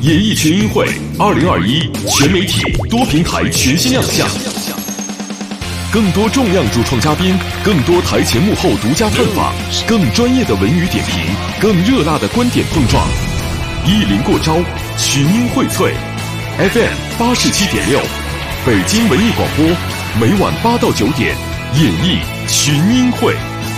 演艺群英会2021全媒体多平台全新亮相，更多重量主创嘉宾，更多台前幕后独家探访，更专业的文娱点评，更热辣的观点碰撞。意林过招，群英荟萃 FM87.6，北京文艺广播，每晚8到9点，演艺群英会。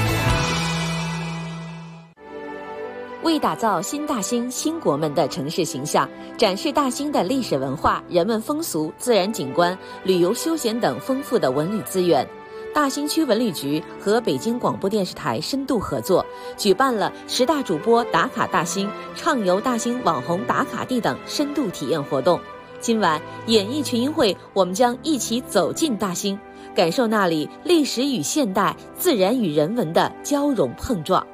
为打造新大兴新国门的城市形象，展示大兴的历史文化、人文风俗、自然景观、旅游休闲等丰富的文旅资源，大兴区文旅局和北京广播电视台深度合作，举办了10大主播打卡大兴、畅游大兴网红打卡地等深度体验活动。今晚演艺群英会，我们将一起走进大兴，感受那里历史与现代、自然与人文的交融碰撞。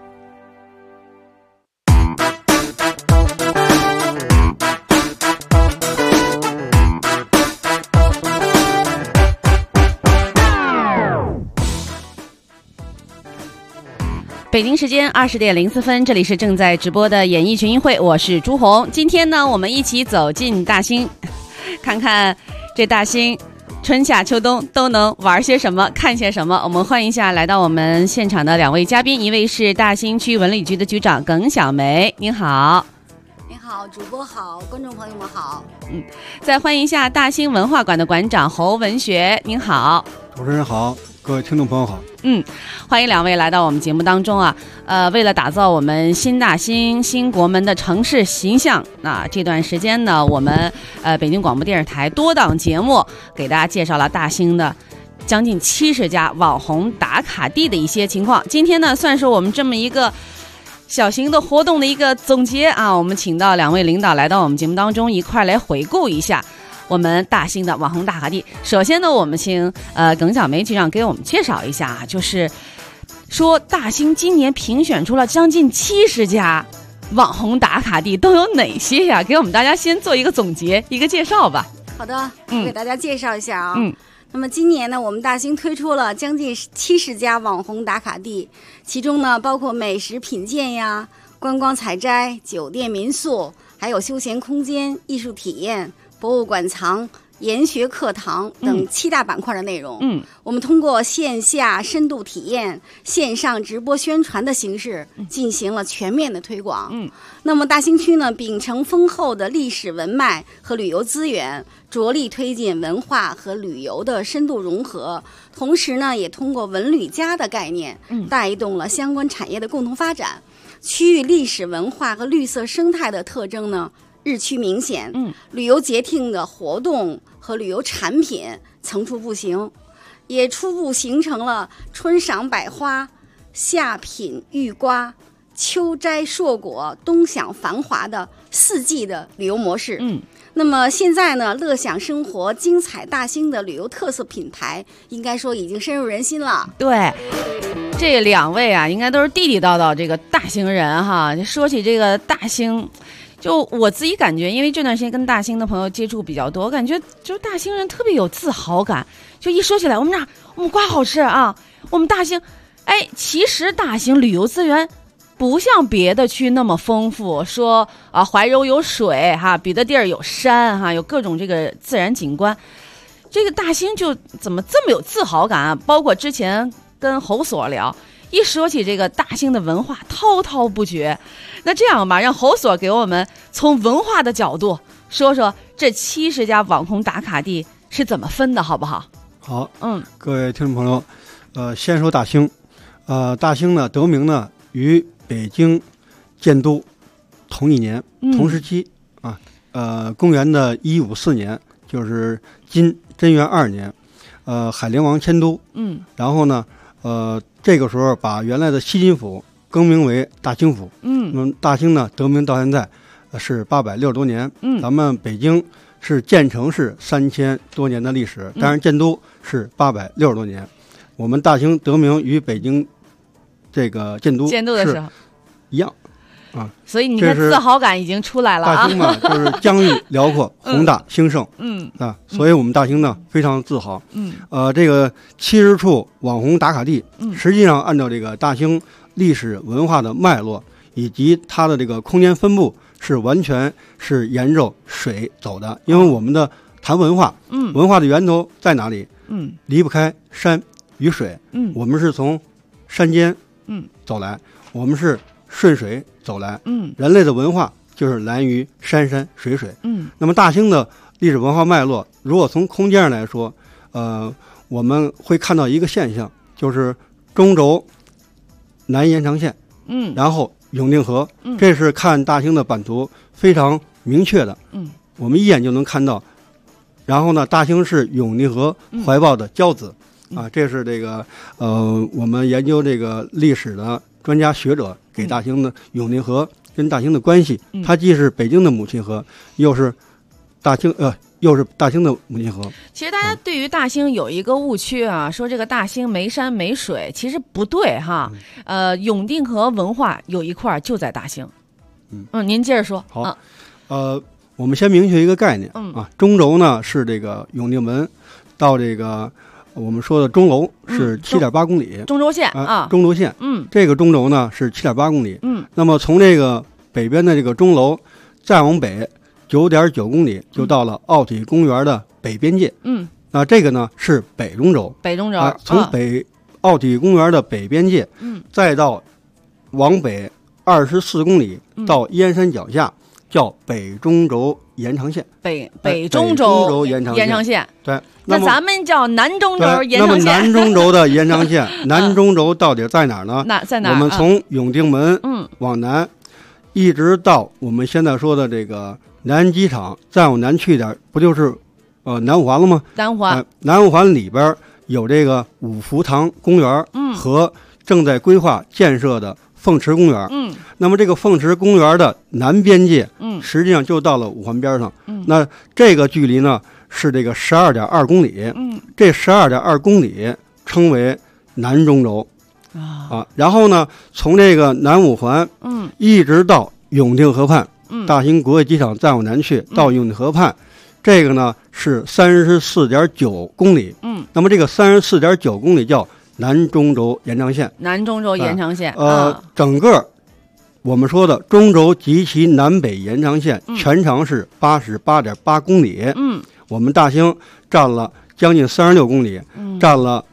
北京时间20点04分，这里是正在直播的演艺群英会，我是朱红。今天呢，我们一起走进大兴，看看这大兴春夏秋冬都能玩些什么，看些什么。我们欢迎一下来到我们现场的2位嘉宾，一位是大兴区文旅局的局长耿小梅，您好。 您好，主播好，观众朋友们好。 再欢迎一下大兴文化馆的馆长侯文学，您好。 主持人好，各位听众朋友好。 欢迎2位来到我们节目当中啊。为了打造我们新大兴新国门的城市形象，那这段时间呢，我们北京广播电视台多档节目给大家介绍了大兴的将近70家网红打卡地的一些情况。今天呢，算是我们这么一个小型的活动的一个总结啊。我们请到2位领导来到我们节目当中，一块来回顾一下我们大兴的网红打卡地。首先呢，我们请耿小梅局长给我们介绍一下啊，就是说大兴今年评选出了将近70家网红打卡地，都有哪些呀？给我们大家先做一个总结，一个介绍吧。 好的，我给大家介绍一下啊。那么今年呢，我们大兴推出了将近70家网红打卡地，其中呢包括美食品鉴呀、观光采摘、酒店民宿，还有休闲空间、艺术体验、博物馆藏、研学课堂等7大板块的内容。我们通过线下深度体验、线上直播宣传的形式进行了全面的推广。那么大兴区呢，秉承丰厚的历史文脉和旅游资源，着力推进文化和旅游的深度融合，同时呢，也通过文旅+的概念，带动了相关产业的共同发展。区域历史文化和绿色生态的特征呢，日趋明显。旅游节庆的活动和旅游产品层出不穷，也初步形成了春赏百花、夏品玉瓜、秋摘硕果、冬享繁华的4季的旅游模式。那么现在呢，乐享生活、精彩大兴的旅游特色品牌，应该说已经深入人心了。 对，这2位啊，应该都是地地道道这个大兴人哈。说起这个大兴，就我自己感觉，因为这段时间跟大兴的朋友接触比较多，我感觉就大兴人特别有自豪感。就一说起来，我们瓜好吃啊，我们大兴，其实大兴旅游资源不像别的区那么丰富，说啊怀柔有水哈，别的地儿有山哈，有各种这个自然景观。这个大兴就怎么这么有自豪感啊？包括之前跟侯所聊，一说起这个大兴的文化滔滔不绝。那这样吧，让侯所给我们从文化的角度说说这70家网红打卡地是怎么分的，好不好？ 好，各位听众朋友，先说大兴。大兴呢得名呢与北京建都同一年，同时期啊。公元的1544年，就是今贞元2年，海陵王迁都。然后呢，这个时候把原来的西津府更名为大兴府。大兴呢得名到现在是860多年。咱们北京是建成是3000多年的历史，但是建都是860多年。我们大兴得名与北京这个建都的时候一样啊， 所以你看自豪感已经出来了啊。 大兴嘛，就是疆域辽阔、宏大、兴盛。所以我们大兴呢非常自豪。这个70处网红打卡地，实际上按照这个大兴历史文化的脉络以及它的这个空间分布， 是完全是沿着水走的，因为我们的谈文化，文化的源头在哪里？离不开山与水，我们是从山间走来，我们是顺水走来，人类的文化就是来源于山山水水，那么大兴的历史文化脉络，如果从空间上来说，我们会看到一个现象，就是中轴南延长线，然后永定河，这是看大兴的版图非常明确的，我们一眼就能看到。然后呢，大兴是永定河怀抱的骄子，这是这个我们研究这个历史的专家学者给大兴的永定河跟大兴的关系，它既是北京的母亲河，又是大兴的母亲河。 其实大家对于大兴有一个误区啊，说这个大兴没山没水，其实不对哈。永定河文化有一块就在大兴。您接着说。 好，我们先明确一个概念中轴呢是这个永定门到这个我们说的钟楼是7.8公里， 中轴线啊， 中轴线，这个中轴呢是7.8公里，那么从这个北边的这个钟楼再往北9.9公里就到了奥体公园的北边界，那这个呢是北中轴，从奥体公园的北边界，再到往北24公里到燕山脚下，叫北中轴延长线。 北中轴延长线， 对。 那咱们叫南中轴延长线。 那么南中轴的延长线，南中轴到底在哪儿呢？ 在哪儿？ 我们从永定门往南，一直到我们现在说的这个南安机场，再往南去一点，不就是南五环了吗？南五环里边有这个五福堂公园，和正在规划建设的凤池公园，那么这个凤池公园的南边界，实际上就到了五环边上，那这个距离呢是这个12.2公里，这12.2公里称为南中轴，然后呢，从这个南五环，一直到永定河畔，大兴国际机场再往南去到永定河畔，这个呢是34.9公里，那么这个34.9公里叫南中轴延长线。整个我们说的中轴及其南北延长线全长是88.8公里，我们大兴占了将近36公里，占了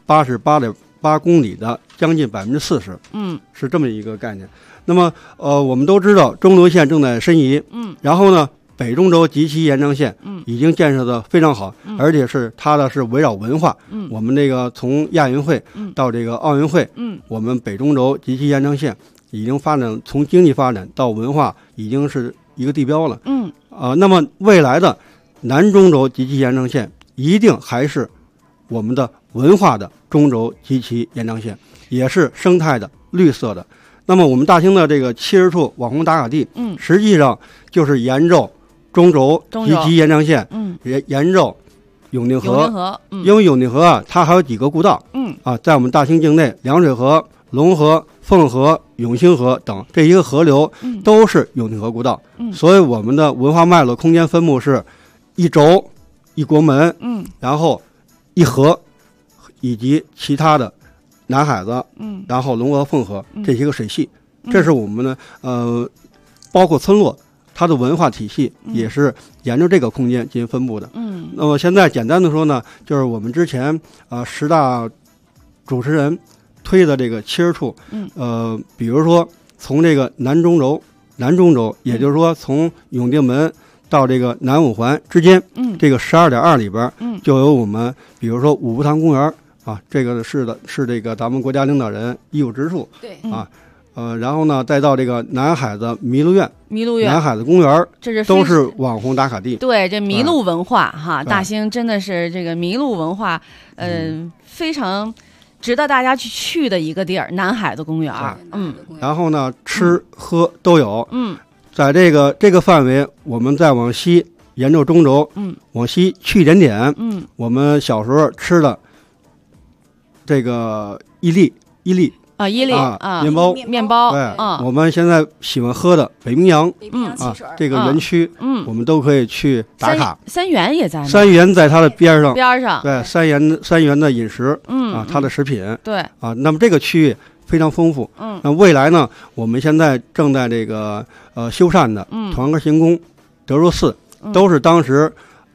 88.8公里的将近40%，是这么一个概念。那么我们都知道中轴线正在申遗，然后呢北中轴及其延长线已经建设的非常好，而且是它的是围绕文化，我们这个从亚运会到这个奥运会，我们北中轴及其延长线已经发展，从经济发展到文化已经是一个地标了，那么未来的南中轴及其延长线一定还是我们的文化的中轴及其延长线，也是生态的绿色的。那么我们大兴的这个70处网红打卡地，实际上就是沿着中轴及其延长线，沿着永定河，因为永定河啊，它还有几个故道，在我们大兴境内，凉水河、龙河、凤河、永兴河等这一个河流都是永定河故道，所以我们的文化脉络空间分布是一轴、一国门，然后一河，以及其他的南海子，然后龙河、凤河这些个水系，这是我们的包括村落。它的文化体系也是沿着这个空间进行分布的。那么现在简单的说呢，就是我们之前10大主持人推的这个70处，比如说从这个南中轴，也就是说从永定门到这个南五环之间，这个12.2里边，就有我们比如说五福堂公园这个是这个咱们国家领导人医务植树， 对然后呢，再到这个南海子麋鹿苑、南海子公园，这都是网红打卡地。 对，这麋鹿文化大兴真的是这个麋鹿文化，非常值得大家去的一个地儿，南海子公园。 然后呢，吃喝都有。在这个范围，我们再往西沿着中轴，往西去一点点，我们小时候吃的这个伊利面包，对，我们现在喜欢喝的北冰洋这个园区，我们都可以去打卡。 三元也在， 三元在它的边上， 对， 三元的饮食，它的食品， 对那么这个区域非常丰富。那未来呢，我们现在正在这个修缮的团河行宫、德若寺，都是当时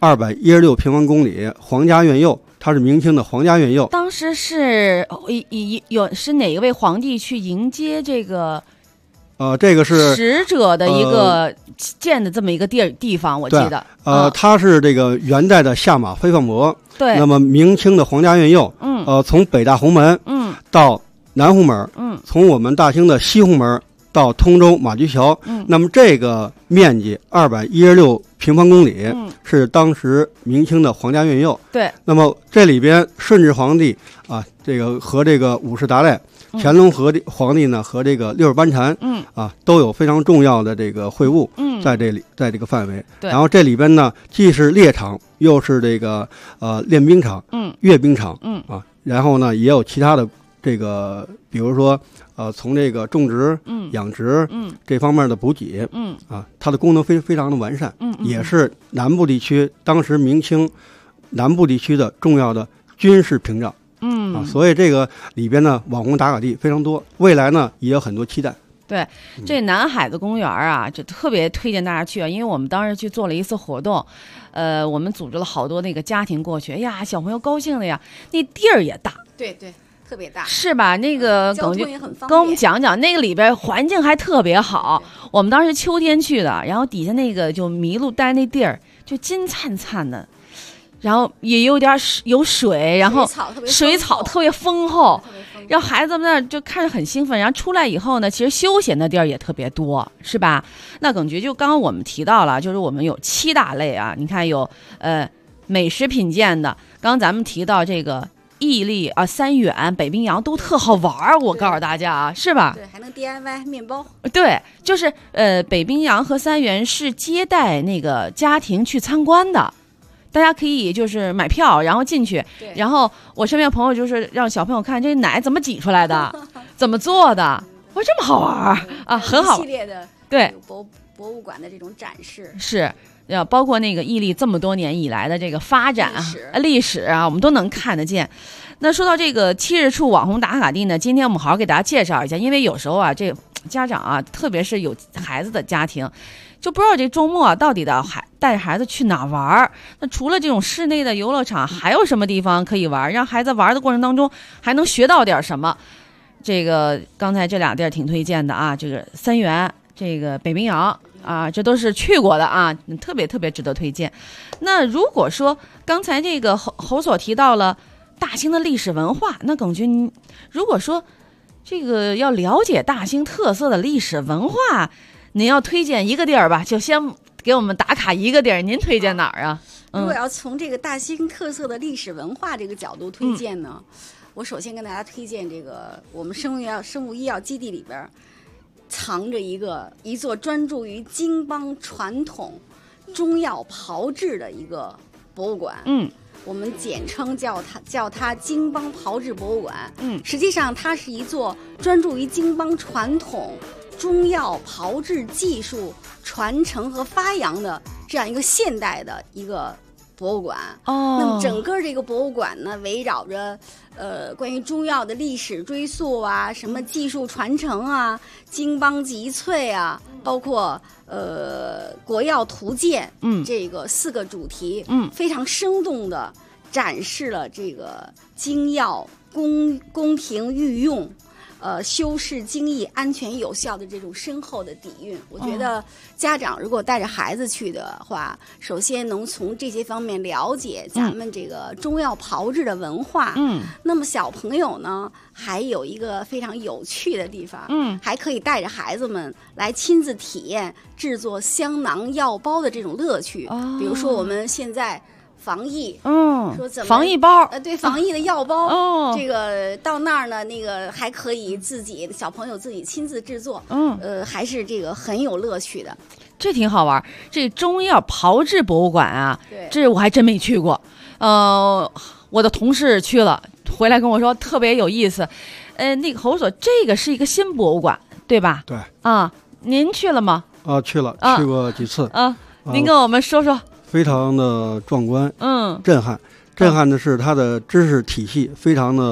216平方公里皇家院囿，它是明清的皇家院囿。 当时是是哪一位皇帝去迎接这个？ 这个是使者的一个建的这么一个地方，我记得。 它是这个元代的下马飞放阁。 对。 那么明清的皇家院囿，从北大红门，到南红门，从我们大兴的西红门到通州马驹桥，那么这个面积216平方公里，是当时明清的皇家院囿。 对。 那么这里边顺治皇帝啊，这个和这个五世达赖。乾隆皇帝呢和这个六世班禅，都有非常重要的这个会晤，在这里，在这个范围。然后这里边呢，既是猎场，又是这个练兵场，阅兵场，然后呢也有其他的这个，比如说从这个种植、养殖，这方面的补给，它的功能非常的完善，也是南部地区当时明清南部地区的重要的军事屏障。所以这个里边呢，网红打卡地非常多，未来呢也有很多期待。 对，这南海子公园啊，就特别推荐大家去啊，因为我们当时去做了一次活动，我们组织了好多那个家庭过去，哎呀，小朋友高兴的呀，那地儿也大， 对，特别大， 是吧？那个交通也很方便， 跟我们讲讲，那个里边环境还特别好。我们当时秋天去的，然后底下那个就麋鹿待那地儿就金灿灿的。然后也有点有水，然后水草特别丰厚，让孩子们那就看着很兴奋。然后出来以后呢，其实休闲的地儿也特别多，是吧？那耿局就刚刚我们提到了，就是我们有7大类啊，你看有美食品鉴的，刚刚咱们提到这个屹立啊、三元、北冰洋都特好玩，我告诉大家啊，是吧？ 对，还能 DIY 面包。 对，就是北冰洋和三元是接待那个家庭去参观的。大家可以就是买票，然后进去，然后我身边朋友就是让小朋友看这奶怎么挤出来的，怎么做的，哇，这么好玩啊，很好。 系列的对博物馆的这种展示是，包括那个屹立这么多年以来的这个发展历史啊，我们都能看得见。那说到这个7日处网红打卡地呢，今天我们好好给大家介绍一下，因为有时候啊，这家长啊，特别是有孩子的家庭。就不知道这周末到底带着孩子去哪玩？那除了这种室内的游乐场，还有什么地方可以玩？让孩子玩的过程当中还能学到点什么？这个刚才这俩地儿挺推荐的啊，这个三元，这个北冰洋啊，这都是去过的啊，特别特别值得推荐。那如果说刚才这个侯所提到了大兴的历史文化，那耿军，如果说这个要了解大兴特色的历史文化，您要推荐一个地儿吧，就先给我们打卡一个地儿，您推荐哪儿啊？ 如果要从这个大兴特色的历史文化这个角度推荐呢，我首先跟大家推荐这个我们生物医药基地里边藏着一座专注于京帮传统中药炮制的一个博物馆。我们简称叫它京帮炮制博物馆。实际上它是一座专注于京帮传统中药炮制技术传承和发扬的这样一个现代的一个博物馆。那么整个这个博物馆呢，围绕着关于中药的历史追溯啊，什么技术传承啊，京帮集萃啊，包括国药图鉴，这个4个主题，非常生动的展示了这个京药宫廷御用。修饰精益、安全有效的这种深厚的底蕴，我觉得家长如果带着孩子去的话，首先能从这些方面了解咱们这个中药炮制的文化。那么小朋友呢，还有一个非常有趣的地方，还可以带着孩子们来亲自体验制作香囊药包的这种乐趣。比如说我们现在。防疫，说怎么防疫包， 对，防疫的药包，这个到那儿呢，那个还可以小朋友自己亲自制作，还是这个很有乐趣的， 这挺好玩。这中药炮制博物馆啊，这我还真没去过，我的同事去了，回来跟我说特别有意思。那个侯所，这个是一个新博物馆，对吧？ 对啊，您去了吗？ 去了，去过几次您跟我们说说。 非常的壮观，震撼的是它的知识体系非常的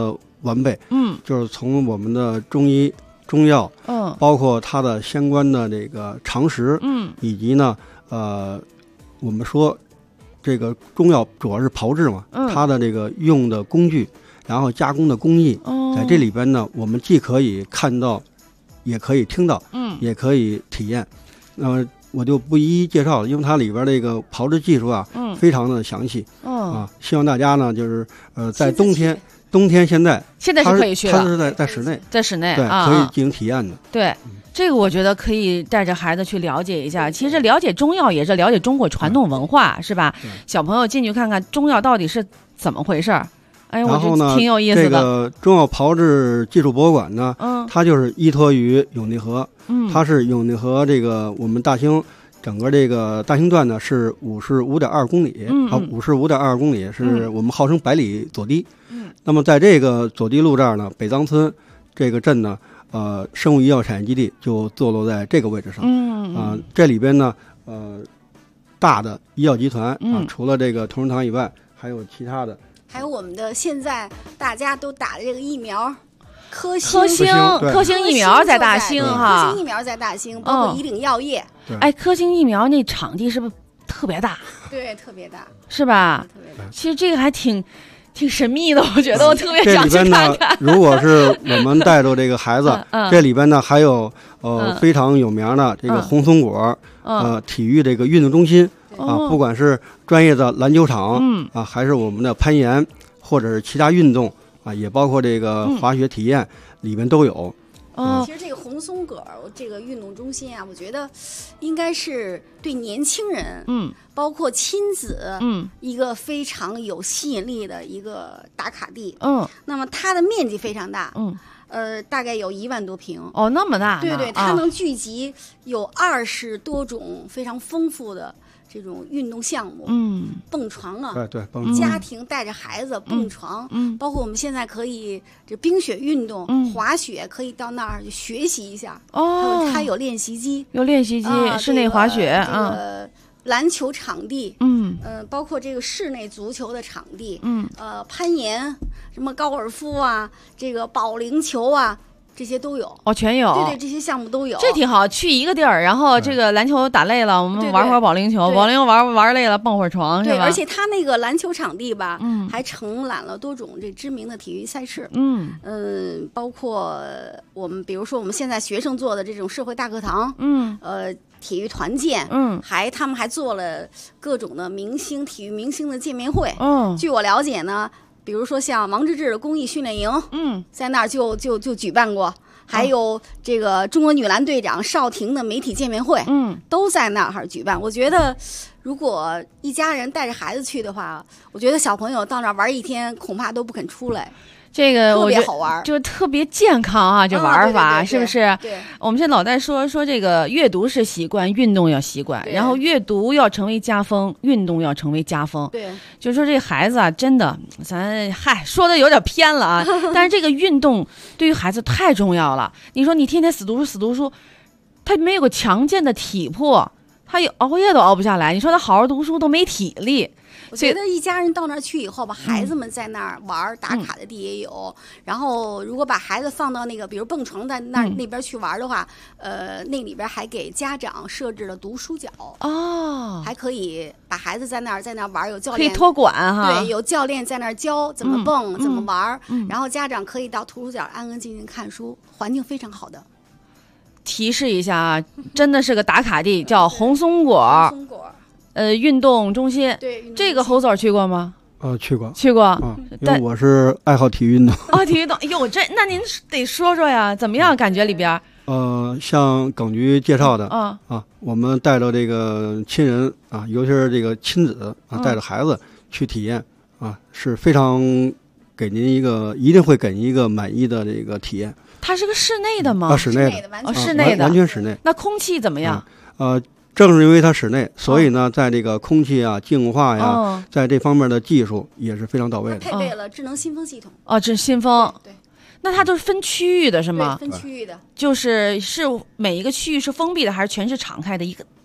完备。就是从我们的中医、中药，包括它的相关的这个常识，以及呢，我们说这个中药主要是炮制嘛，它的这个用的工具，然后加工的工艺，在这里边呢，我们既可以看到，也可以听到，也可以体验。我就不一一介绍了，因为它里边这个炮制技术啊，非常的详细。希望大家呢，就是在冬天现在是可以去的， 它是在室内，对，可以进行体验的。 对，这个我觉得可以带着孩子去了解一下。其实了解中药也是了解中国传统文化，是吧？小朋友进去看看中药到底是怎么回事儿。哎，我觉得挺有意思的。 这个中药炮制技术博物馆呢，它就是依托于永定河，它是永定河这个我们大兴整个这个大兴段呢是55.2公里，55.2公里是我们号称百里左堤。那么在这个左堤路这儿呢，北藏村这个镇呢，生物医药产业基地就坐落在这个位置上。这里边呢，大的医药集团除了这个同仁堂以外，还有其他的。 还有我们的现在大家都打的这个疫苗，科兴疫苗在大兴哈， 科兴疫苗在大兴，包括以岭药业。 哎，科兴疫苗那场地是不是特别大？ 对，特别大， 是吧？ 特别大。 其实这个还挺神秘的，我觉得我特别想去看看。 如果是我们带着这个孩子，这里边呢还有非常有名的这个红松果体育这个运动中心。不管是专业的篮球场，还是我们的攀岩，或者是其他运动也包括这个滑雪体验，里面都有。 其实这个红松果这个运动中心啊，我觉得应该是对年轻人，包括亲子，一个非常有吸引力的一个打卡地。那么它的面积非常大，大概有1万多平。 那么大呢？ 对，它能聚集有20多种非常丰富的这种运动项目，蹦床啊， 对， 家庭带着孩子蹦床，包括我们现在可以这冰雪运动，滑雪可以到那儿学习一下。它有练习机， 室内滑雪篮球场地，包括这个室内足球的场地，攀岩，什么高尔夫啊，这个保龄球啊。这些都有全有。 对，这些项目都有， 这挺好。去一个地儿，然后这个篮球打累了，我们玩会儿保龄球，保龄球玩累了，蹦会儿床，是吧？ 而且它那个篮球场地吧，还承揽了多种这知名的体育赛事，包括我们比如说我们现在学生做的这种社会大课堂，体育团建，他们还做了各种的体育明星的见面会。据我了解呢。比如说像王治郅的公益训练营，在那儿就举办过，还有这个中国女篮队长邵婷的媒体见面会，都在那儿举办。我觉得，如果一家人带着孩子去的话，我觉得小朋友到那儿玩一天，恐怕都不肯出来。 这个特别好玩， 就特别健康啊！这玩法对是不是？ 对， 我们现在老在说这个阅读是习惯，运动要习惯，然后阅读要成为家风，运动要成为家风。 对， 就是说这孩子啊，真的，咱说的有点偏了啊。但是这个运动对于孩子太重要了。你说你天天死读书，他没有个强健的体魄，他熬夜都熬不下来。你说他好好读书都没体力。 我觉得一家人到那儿去以后吧，孩子们在那儿玩打卡的地也有。然后如果把孩子放到那个比如蹦床在那边去玩的话，那里边还给家长设置了读书角还可以把孩子在那儿玩，有教练可以托管哈。 对，有教练在那儿教怎么蹦，怎么玩，然后家长可以到图书角安安静静看书，环境非常好的。 提示一下啊，真的是个打卡地，叫红松果。运动中心。 对， 这个侯总去过吗？ 去过。因为我是爱好体育运动。 体育运动，哟，那您得说说呀，怎么样？感觉里边？ 像耿局介绍的我们带着这个亲人尤其是这个亲子带着孩子去体验是非常一定会给您一个满意的这个体验。 它是个室内的吗？ 室内的， 室内的， 完全室内。 那空气怎么样？ 正是因为它室内，所以呢，在这个空气净化呀，在这方面的技术也是非常到位的。 配备了智能新风系统。 这是新风。 对。 那它都是分区域的是吗？ 对，分区域的。 是每一个区域是封闭的，还是全是敞开的一个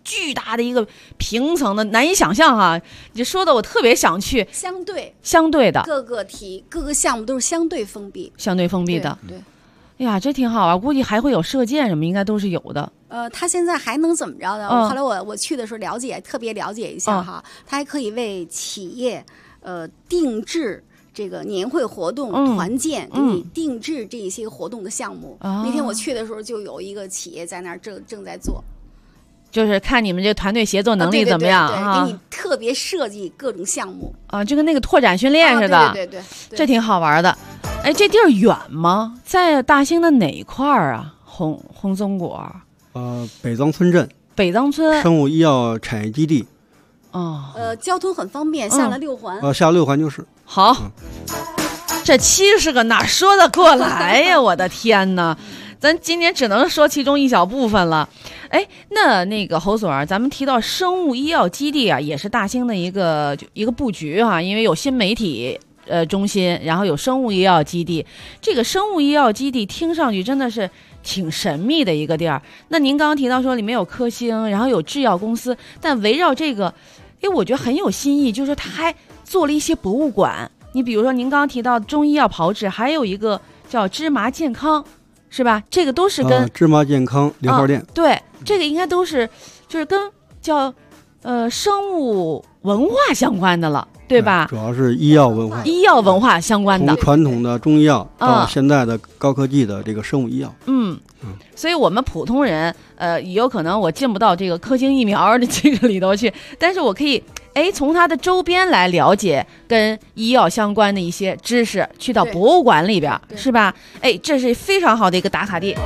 巨大的一个平层的，难以想象哈。你说的我特别想去。相对的各个项目都是相对封闭的。对。 哎呀，这挺好啊！估计还会有射箭什么，应该都是有的。 他现在还能怎么着呢？后来我去的时候特别了解一下哈，他还可以为企业定制这个年会活动、团建，给你定制这一些活动的项目。那天我去的时候，就有一个企业在那儿正在做。 就是看你们这团队协作能力怎么样啊？给你特别设计各种项目啊，就跟那个拓展训练似的。 对， 这挺好玩的。哎，这地儿远吗？在大兴的哪一块儿啊？红松果。 北庄村镇。 北庄村生物医药产业基地。 交通很方便，下了6环。 下6环就是。 好，这70个哪说得过来呀？我的天哪！咱今年只能说其中一小部分了。哎，那个侯所，咱们提到生物医药基地啊，也是大兴的一个布局哈，因为有新媒体中心，然后有生物医药基地。这个生物医药基地听上去真的是挺神秘的一个地儿。那您刚刚提到说里面有科兴，然后有制药公司，但围绕这个，我觉得很有新意，就是他还做了一些博物馆。你比如说您刚刚提到中医药炮制，还有一个叫芝麻健康。是吧？这个都是跟芝麻健康零号店。 对，这个应该都是就是跟叫生物文化相关的了，对吧？ 主要是医药文化相关的， 从传统的中医药到现在的高科技的这个生物医药。 所以我们普通人有可能我进不到这个科兴疫苗的这个里头去，但是我可以从它的周边来了解跟医药相关的一些知识，去到博物馆里边，是吧？这是非常好的一个打卡地。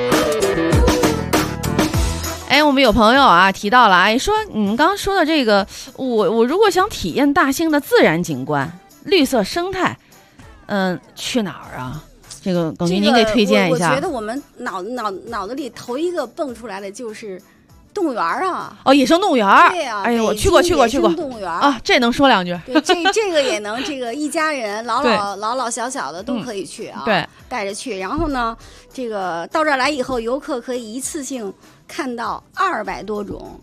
我们有朋友啊提到了，说你们刚刚说的这个，我如果想体验大兴的自然景观、绿色生态，去哪儿啊？这个耿军您给推荐一下。 我觉得我们脑子里头一个蹦出来的就是动物园啊！ 野生动物园。 对呀， 我去过。 动物园啊，这能说两句？ 对，这个也能，这个一家人老小的都可以去啊。 对， 带着去。然后呢，这个到这儿来以后，游客可以一次性看到200多种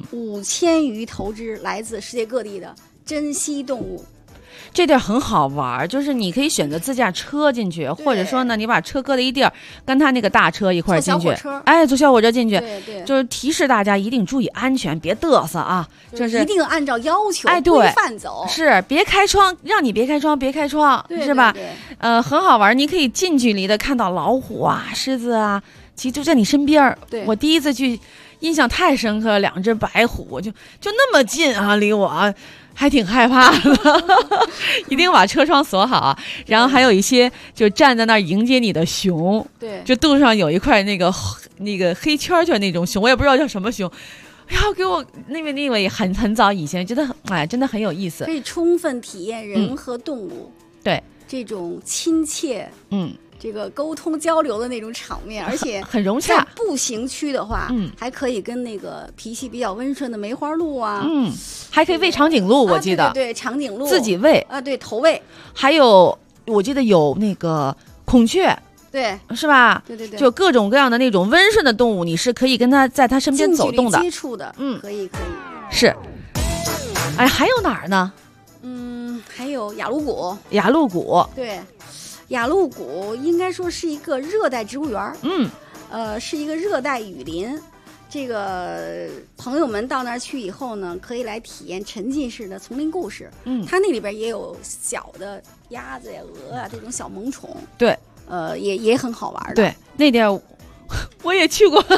，5000余头只来自世界各地的珍稀动物。 这地儿很好玩，就是你可以选择自驾车进去，或者说呢，你把车搁在一地儿，跟他那个大车一块儿进去，坐小火车进去， 对， 就是提示大家一定注意安全，别嘚瑟啊，就是一定按照要求规范走， 是别开窗，让你别开窗，是吧？很好玩，你可以近距离的看到老虎啊、狮子啊，其实就在你身边。我第一次去，印象太深刻了，2只白虎就那么近啊，离我啊。还挺害怕的，一定把车窗锁好。然后还有一些就站在那儿迎接你的熊， 对， 就肚上有一块那个黑圈，就是那种熊，我也不知道叫什么熊。然后给我那位很早以前觉得真的很有意思， 可以充分体验人和动物对这种亲切这个沟通交流的那种场面，而且很融洽。 步行区的话，还可以跟那个脾气比较温顺的梅花鹿啊， 还可以喂长颈鹿，我记得对长颈鹿自己喂啊，对投喂， 还有我记得有那个孔雀， 对， 是吧？ 对， 就各种各样的那种温顺的动物，你是可以跟它在它身边走动的， 近距离接触的，可以是。还有哪儿呢？ 还有雅鲁谷，对。雅鲁谷应该说是一个热带植物园，是一个热带雨林。这个朋友们到那儿去以后呢，可以来体验沉浸式的丛林故事。它那里边也有小的鸭子呀、鹅啊这种小萌宠。 对， 也很好玩的。 对，那地儿我也去过，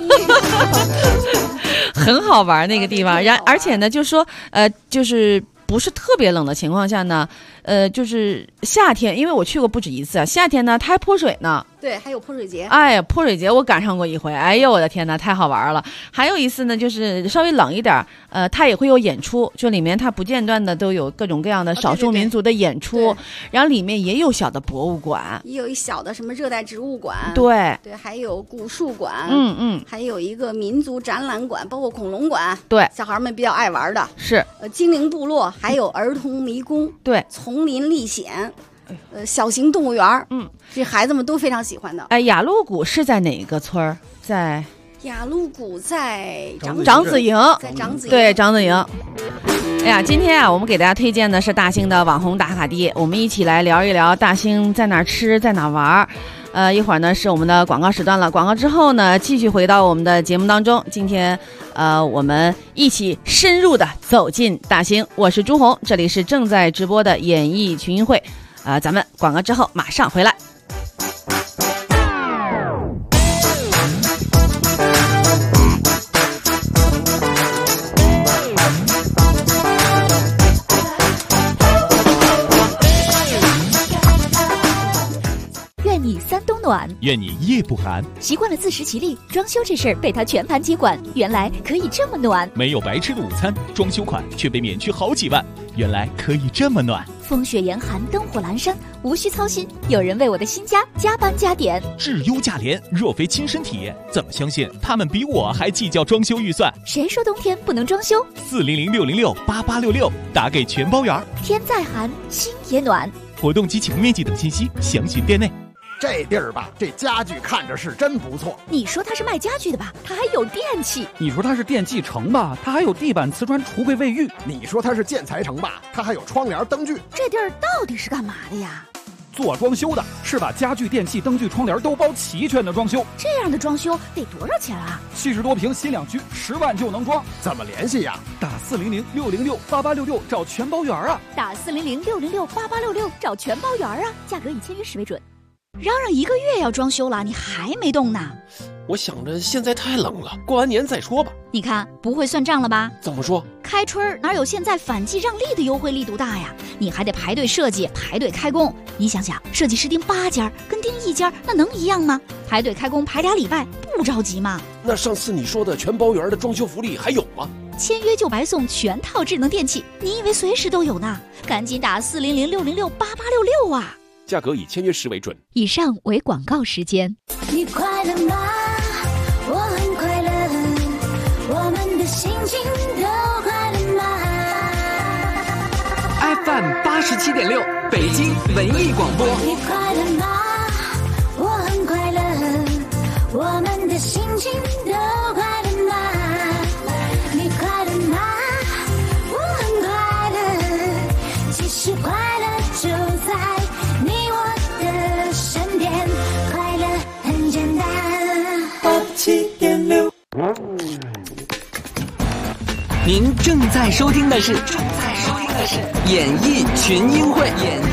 很好玩那个地方。而且呢，就说就是不是特别冷的情况下呢。就是夏天，因为我去过不止一次啊。夏天呢，它还泼水呢。 对，还有泼水节。 泼水节我赶上过一回，哎呦我的天哪，太好玩了。还有一次呢，就是稍微冷一点，它也会有演出，就里面它不间断的都有各种各样的少数民族的演出，然后里面也有小的博物馆， 也有一小的什么热带植物馆， 对， 还有古树馆，还有一个民族展览馆，包括恐龙馆， 对， 小孩们比较爱玩的， 是精灵部落，还有儿童迷宫， 对， 丛林历险。小型动物园，这孩子们都非常喜欢的。 雅鲁谷是在哪个村儿？在雅鹿谷在长子营， 对， 长子营。哎呀，今天啊，我们给大家推荐的是大兴的网红打卡地，我们一起来聊一聊大兴在哪儿吃，在哪儿玩。一会儿呢是我们的广告时段了，广告之后呢，继续回到我们的节目当中。今天我们一起深入的走进大兴，我是朱红，这里是正在直播的演艺群英会。咱们广告之后马上回来。 愿你三冬暖， 愿你夜不寒。 习惯了自食其力，装修这事儿被他全盘接管，原来可以这么暖。 没有白吃的午餐，装修款却被免去好几万，原来可以这么暖。 风雪严寒，灯火阑珊，无需操心，有人为我的新家加班加点。 质优价廉，若非亲身体验，怎么相信他们比我还计较装修预算？ 谁说冬天不能装修 ？400-606-8866，打给全包圆。 天再寒，心也暖。 活动及启动面积等信息，详询店内。 这地儿吧，这家具看着是真不错。 你说它是卖家具的吧，它还有电器。 你说它是电器城吧，它还有地板、瓷砖、橱柜、卫浴。 你说它是建材城吧，它还有窗帘、灯具。 这地儿到底是干嘛的呀？ 做装修的，是把家具、电器、灯具、窗帘都包齐全的装修。 这样的装修得多少钱啊 ？70多平新两居，10万就能装。 怎么联系呀？ 打400-606-8866找全包圆啊！ 打400-606-8866找全包圆啊！价格以签约时为准。嚷嚷1个月要装修了，你还没动呢？ 我想着现在太冷了，过完年再说吧。 你看不会算账了吧？ 怎么说？ 开春哪有现在反季让利的优惠力度大呀？你还得排队设计，排队开工。你想想，设计师订8家跟订1家那能一样吗？排队开工排2礼拜，不着急吗？ 那上次你说的全包圆的装修福利还有吗？ 签约就白送全套智能电器，你以为随时都有呢？赶紧打400-606-8866啊！ 价格以签约时为准。 以上为广告时间。 你快乐吗？我很快乐，我们的心情都快乐吗 ？FM 87.6，北京文艺广播。 你快乐吗？我很快乐，我们的心情都快乐吗？你快乐吗？我很快乐，其实快乐就在 87.6，您正在收听的是演艺群英会。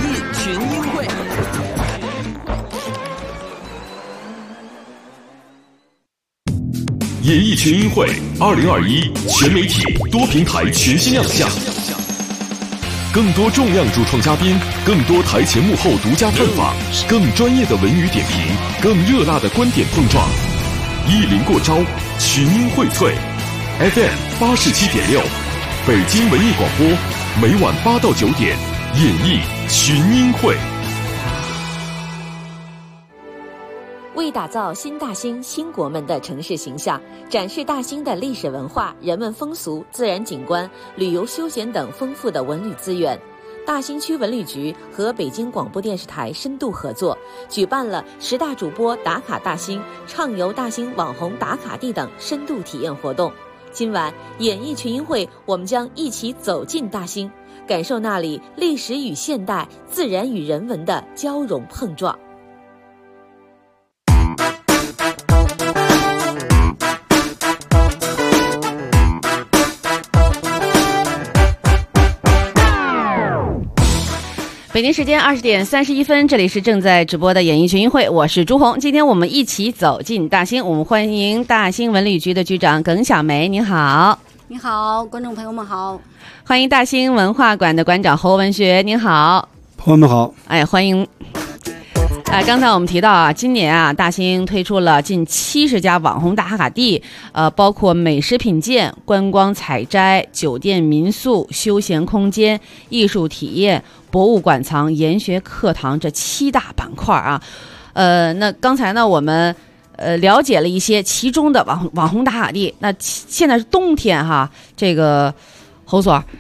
演艺群英会2021全媒体多平台全新亮相，更多重量主创嘉宾，更多台前幕后独家探访，更专业的文娱点评，更热辣的观点碰撞。一临过招，群英荟萃 FM 87.6，北京文艺广播，每晚8到9点，演艺群英会。 为打造新大兴新国门的城市形象，展示大兴的历史文化、人文风俗、自然景观、旅游休闲等丰富的文旅资源，大兴区文旅局和北京广播电视台深度合作，举办了10大主播打卡大兴、畅游大兴网红打卡地等深度体验活动。今晚演艺群英会，我们将一起走进大兴，感受那里历史与现代、自然与人文的交融碰撞。 北京时间20点31分，这里是正在直播的演艺群英会，我是朱红。今天我们一起走进大兴，我们欢迎大兴文旅局的局长耿小梅，您好。 你好，观众朋友们好。 欢迎大兴文化馆的馆长侯文学，您好。 朋友们好。 哎，欢迎。刚才我们提到啊，今年啊，大兴推出了近70家网红打卡地，包括美食品鉴、观光采摘、酒店民宿、休闲空间、艺术体验、博物馆藏、研学课堂这7大板块啊。那刚才呢，我们了解了一些其中的网红打卡地。那现在是冬天哈，这个侯所，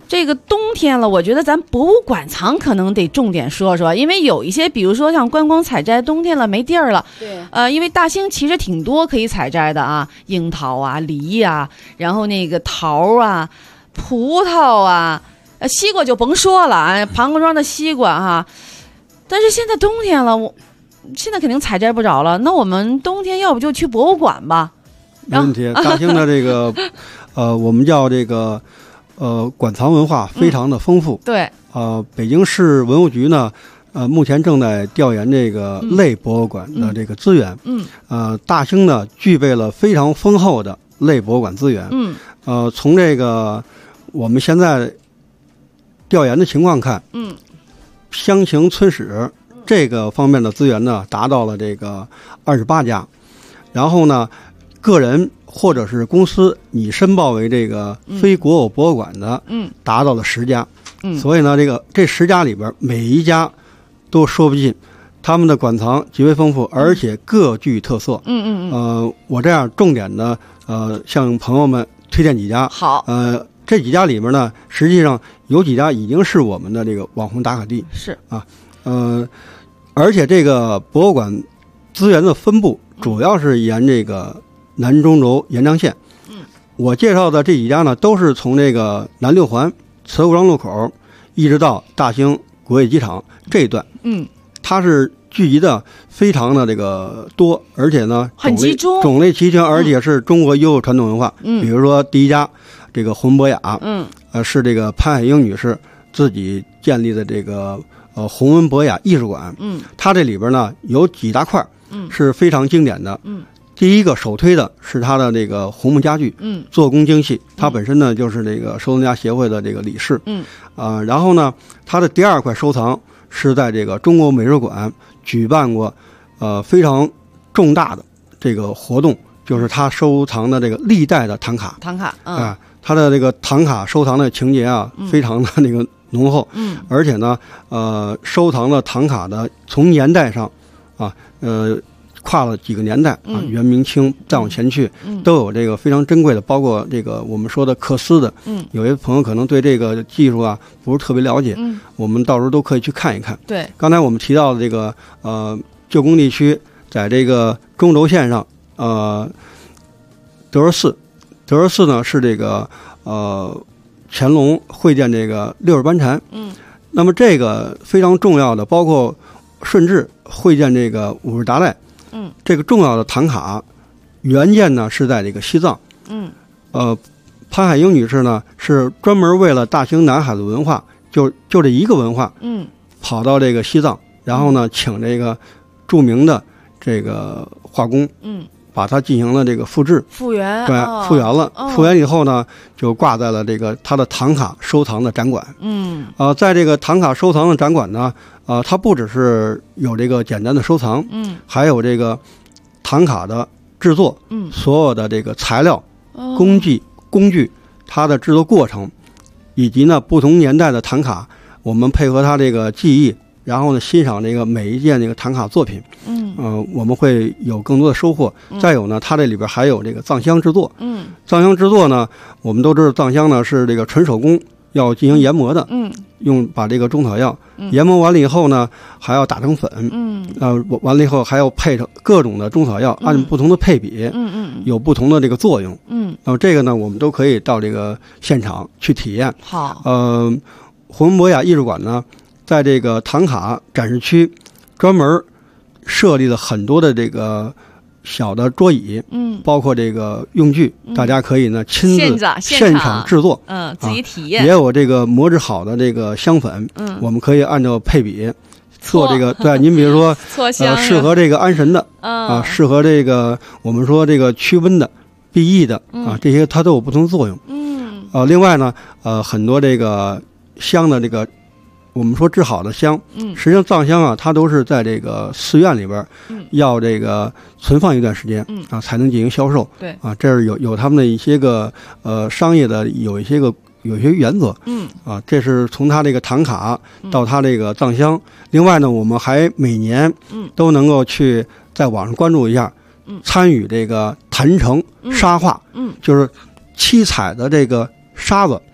这个冬天了，我觉得咱博物馆藏可能得重点说说，因为有一些，比如说像观光采摘，冬天了没地儿了。 对。 因为大兴其实挺多可以采摘的啊，樱桃啊、梨啊，然后那个桃啊、葡萄啊，西瓜就甭说了啊，庞各庄的西瓜哈。但是现在冬天了，现在肯定采摘不着了。那我们冬天要不就去博物馆吧？ 没问题。大兴的这个，我们叫这个。馆藏文化非常的丰富。 对。 北京市文物局呢，目前正在调研这个类博物馆的这个资源。大兴呢具备了非常丰厚的类博物馆资源。从这个我们现在调研的情况看，乡情村史这个方面的资源呢达到了这个28家，然后呢，个人或者是公司，你申报为这个非国有博物馆的，达到了10家。所以呢，这10家里边每一家都说不尽，他们的馆藏极为丰富，而且各具特色。我这样重点的向朋友们推荐几家。 好。 这几家里面呢，实际上有几家已经是我们的这个网红打卡地。 是啊，而且这个博物馆资源的分布主要是沿这个南中轴沿江线。我介绍的这几家呢，都是从这个南6环慈湖庄路口一直到大兴国际机场这一段。它是聚集的非常的这个多，而且呢很集中， 种类齐全，而且是中国悠久传统文化。比如说第一家这个红博雅，是这个潘海英女士自己建立的这个红文博雅艺术馆。它这里边呢有几大块是非常经典的。第一个首推的是它的这个红木家具，做工精细，它本身呢就是这个收藏家协会的这个理事。然后呢，它的第二块收藏是在这个中国美术馆举办过非常重大的这个活动，就是他收藏的这个历代的唐卡。他的这个唐卡收藏的情节啊，非常的那个浓厚。而且呢，收藏了唐卡的从年代上啊，跨了几个年代啊，元明清再往前去，都有这个非常珍贵的，包括这个我们说的缂丝的。有些朋友可能对这个技术啊不是特别了解，我们到时候都可以去看一看。 对， 刚才我们提到的这个旧宫地区，在这个中轴线上，德尔寺呢是这个乾隆会见这个60班禅。那么这个非常重要的，包括顺治会见这个五日达赖。这个重要的唐卡原件呢是在这个西藏。潘海英女士呢是专门为了大兴南海的文化，就这一个文化，跑到这个西藏，然后呢请这个著名的这个画工，把它进行了这个复原，复原了。复原以后呢，就挂在了这个它的唐卡收藏的展馆。在这个唐卡收藏的展馆呢，它不只是有这个简单的收藏，还有这个唐卡的制作，所有的这个材料、工具，它的制作过程，以及呢不同年代的唐卡，我们配合它这个技艺，然后呢欣赏这个每一件这个唐卡作品。我们会有更多的收获。再有呢，它这里边还有这个藏香制作。藏香制作呢，我们都知道藏香呢是这个纯手工，要进行研磨的。把这个中草药研磨完了以后呢，还要打成粉。完了以后还要配上各种的中草药，按不同的配比，有不同的这个作用。那么这个呢，我们都可以到这个现场去体验。 好。 红博雅艺术馆呢，在这个唐卡展示区专门设立了很多的这个小的桌椅，包括这个用具，大家可以呢亲自现场制作， 自己体验。 也有这个磨制好的这个香粉，我们可以按照配比做这个。对，您比如说适合这个安神的适合这个我们说这个驱瘟的、避疫的这些它都有不同作用。另外呢，很多这个香的这个。我们说制好的香，实际上藏香啊，它都是在这个寺院里边，要这个存放一段时间，才能进行销售。 对这是有他们的一些个商业的有一些原则。这是从它这个唐卡到它这个藏香。另外呢，我们还每年都能够去在网上关注一下，参与这个坛城沙画，就是七彩的这个沙子，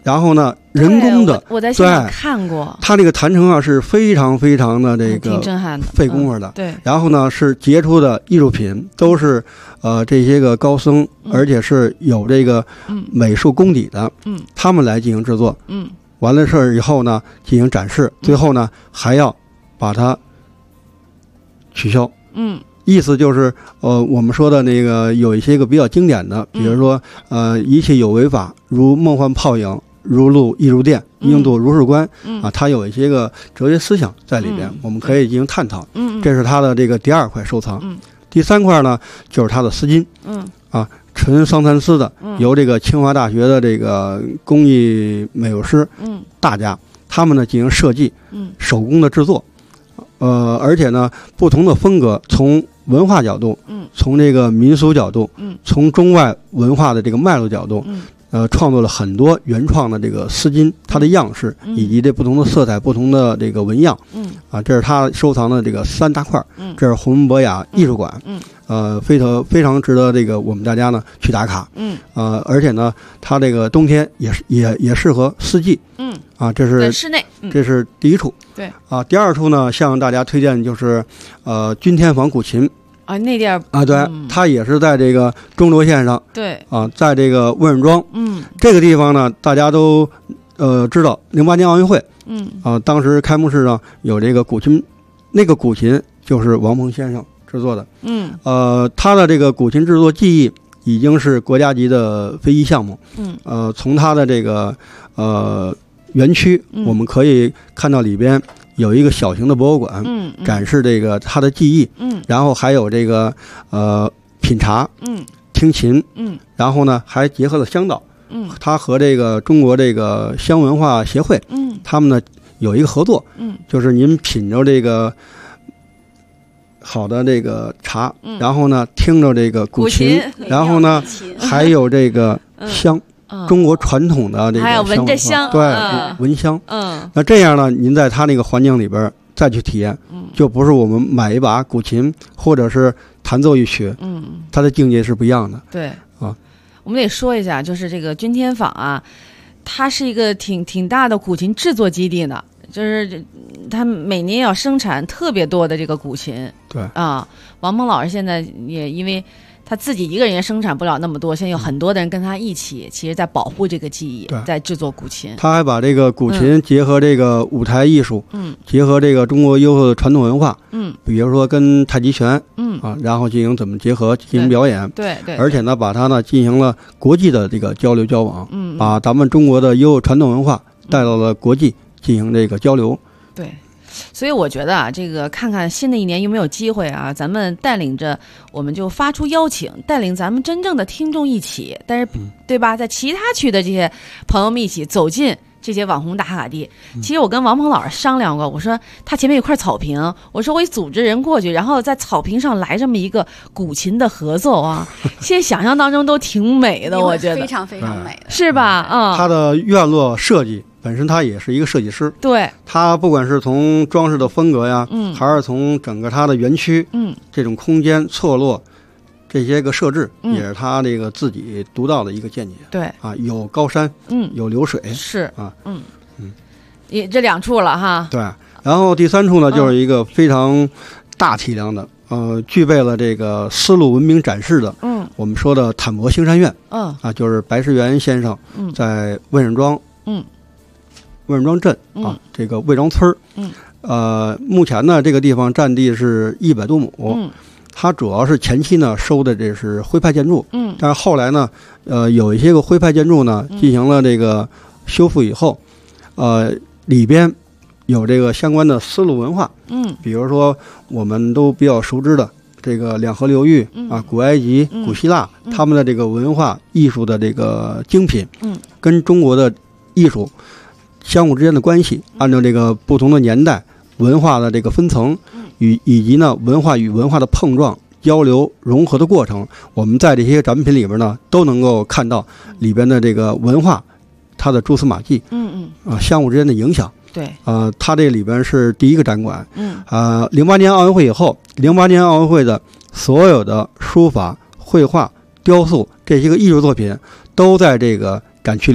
然后呢，人工的， 我在现场看过， 它这个坛城啊是非常非常的这个挺震撼的， 费功夫的。 对。 然后呢，是杰出的艺术品，都是这些个高僧，而且是有这个美术功底的，他们来进行制作。完了事儿以后呢，进行展示，最后呢还要把它取消。意思就是我们说的那个有一些个比较经典的，比如说一切有为法，如梦幻泡影，如露亦如电，应度如是观啊，它有一些个哲学思想在里边，我们可以进行探讨。这是它的这个第2块收藏。第3块呢，就是它的丝巾。纯桑蚕丝的，由这个清华大学的这个工艺美术师大家，他们呢进行设计，手工的制作。而且呢，不同的风格，从文化角度，从这个民俗角度，从中外文化的这个脉络角度，创作了很多原创的这个丝巾，它的样式以及这不同的色彩、不同的这个纹样，这是他收藏的这个3大块，这是红门博雅艺术馆，非常值得这个我们大家呢去打卡，而且呢，它这个冬天也适合四季，这是室内， 这是第一处， 对第2处呢，向大家推荐就是君天坊古琴。 那地儿对，它也是在这个中轴线上， 对在这个问任庄，这个地方呢，大家都知道08年奥运会，当时开幕式上有这个古琴，那个古琴就是王鹏先生制作的，他的这个古琴制作技艺已经是国家级的非遗项目，从他的这个园区，我们可以看到里边有一个小型的博物馆，展示这个他的技艺，然后还有这个品茶，听琴，然后呢还结合了香道，他和这个中国这个香文化协会，他们呢有一个合作，就是您品着这个好的这个茶，然后呢听着这个古琴，然后呢还有这个香。中国传统的这个还有闻着香， 对，闻香。那这样呢，您在他那个环境里边再去体验，就不是我们买一把古琴或者是弹奏一曲，它的境界是不一样的。 对我们得说一下，就是这个君天坊啊，它是一个挺大的古琴制作基地呢，就是它每年要生产特别多的这个古琴。 对王鹏老师现在也因为他自己一个人也生产不了那么多，现在有很多的人跟他一起，其实在保护这个技艺，在制作古琴。 他还把这个古琴结合这个舞台艺术，结合这个中国优秀的传统文化，比如说跟太极拳，然后进行怎么结合进行表演， 对， 而且呢，把它呢进行了国际的这个交流交往，把咱们中国的优秀传统文化带到了国际进行这个交流， 对。所以我觉得这个看看新的一年有没有机会咱们带领着，我们就发出邀请，带领咱们真正的听众一起，但是对吧，在其他区的这些朋友们一起走进这些网红打卡地。其实我跟王鹏老师商量过，我说他前面有块草坪，我说我组织人过去，然后在草坪上来这么一个古琴的合奏现在想象当中都挺美的，我觉得非常非常美的， 是吧？ 他的院落设计本身他也是一个设计师， 对， 他不管是从装饰的风格呀，还是从整个他的园区，这种空间错落，这些个设置，也是他这个自己独到的一个见解。 对有高山，有流水， 是也这2处了哈。 对，然后第3处呢，就是一个非常大体量的，具备了这个丝路文明展示的，我们说的坦博兴山院，就是白石元先生在问任庄，问任庄镇这个魏庄村目前呢这个地方占地是100多亩，它主要是前期呢收的这是徽派建筑，但是后来呢有一些个徽派建筑呢进行了这个修复以后，里边有这个相关的丝路文化，比如说我们都比较熟知的这个两河流域古埃及、古希腊，他们的这个文化艺术的这个精品，跟中国的艺术相互之间的关系，按照这个不同的年代文化的这个分层，以及呢文化与文化的碰撞、交流、融合的过程，我们在这些展品里边呢都能够看到里边的这个文化它的蛛丝马迹，相互之间的影响。 对， 它这里边是第一个展馆。08年奥运会以后，08年奥运会的所有的书法、绘画、雕塑这些个艺术作品都在这个展区里边